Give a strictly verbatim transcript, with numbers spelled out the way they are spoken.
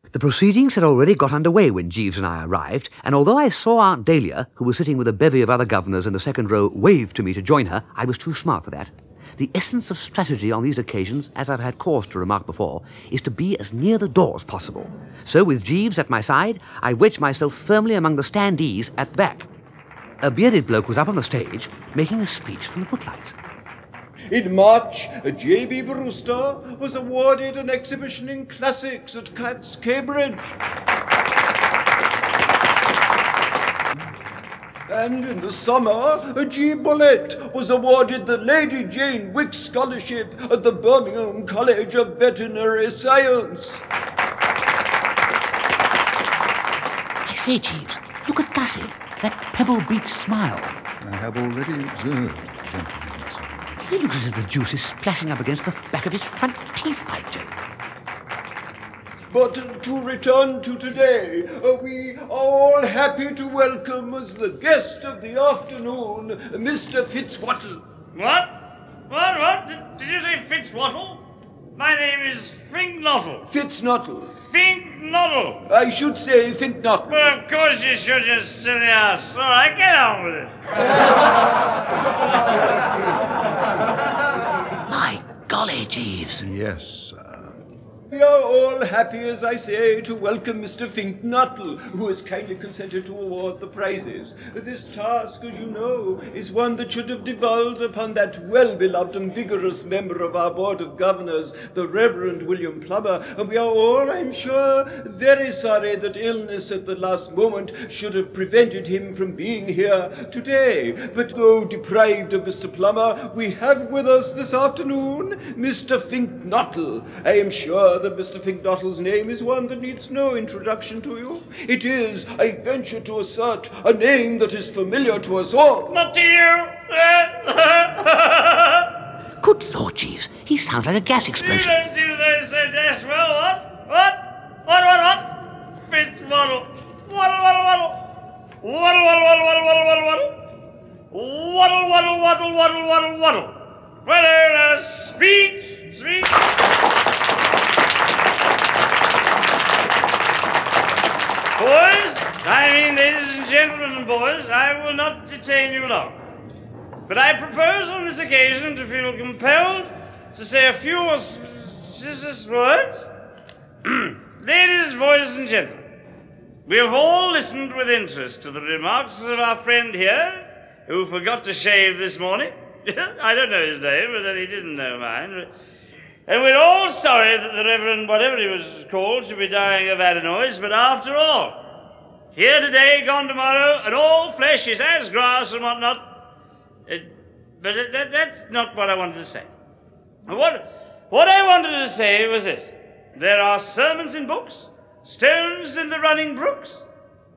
The proceedings had already got underway when Jeeves and I arrived, and although I saw Aunt Dahlia, who was sitting with a bevy of other governors in the second row, wave to me to join her, I was too smart for that. The essence of strategy on these occasions, as I've had cause to remark before, is to be as near the door as possible. So with Jeeves at my side, I wedged myself firmly among the standees at the back. A bearded bloke was up on the stage, making a speech from the footlights. In March, J B Brewster was awarded an exhibition in classics at Cats, Cambridge. And in the summer, G. Bullitt was awarded the Lady Jane Wick Scholarship at the Birmingham College of Veterinary Science. I say, Jeeves, look at Gussie, that Pebble Beach smile. I have already observed, gentlemen. He looks as if the juice is splashing up against the back of his front teeth, by Jove. But to return to today, uh, we are all happy to welcome as the guest of the afternoon, Mister Fitzwattle. What? What, what? Did, did you say Fitzwattle? My name is Finknottle. Fitznottle. Finknottle. I should say Finknottle. Well, of course you should, you silly ass. All right, get on with it. My golly, Jeeves. Yes, sir. We are all happy, as I say, to welcome Mister Finknottle, who has kindly consented to award the prizes. This task, as you know, is one that should have devolved upon that well-beloved and vigorous member of our Board of Governors, the Reverend William Plummer, and we are all, I'm sure, very sorry that illness at the last moment should have prevented him from being here today. But though deprived of Mister Plummer, we have with us this afternoon Mister Finknottle. I am sure that Mister Finknottle's name is one that needs no introduction to you. It is, I venture to assert, a name that is familiar to us all. Not to you. Good Lord, Jeeves, he sounds like a gas explosion. You don't seem to know so dashed well, what? What? What, what, what? Fitzwaddle. Waddle, waddle, waddle. Waddle, waddle, waddle, waddle, waddle, waddle. Waddle, waddle, waddle, waddle, waddle, waddle. Well, uh, speech, speech. Boys, I mean ladies and gentlemen and boys, I will not detain you long. But I propose on this occasion to feel compelled to say a few auspicious words. Ladies, boys and gentlemen, we have all listened with interest to the remarks of our friend here, who forgot to shave this morning. I don't know his name, but he didn't know mine. And we're all sorry that the Reverend, whatever he was called, should be dying of adenoids, but after all, here today, gone tomorrow, and all flesh is as grass and whatnot. It, but it, that, that's not what I wanted to say. What, what I wanted to say was this. There are sermons in books, stones in the running brooks,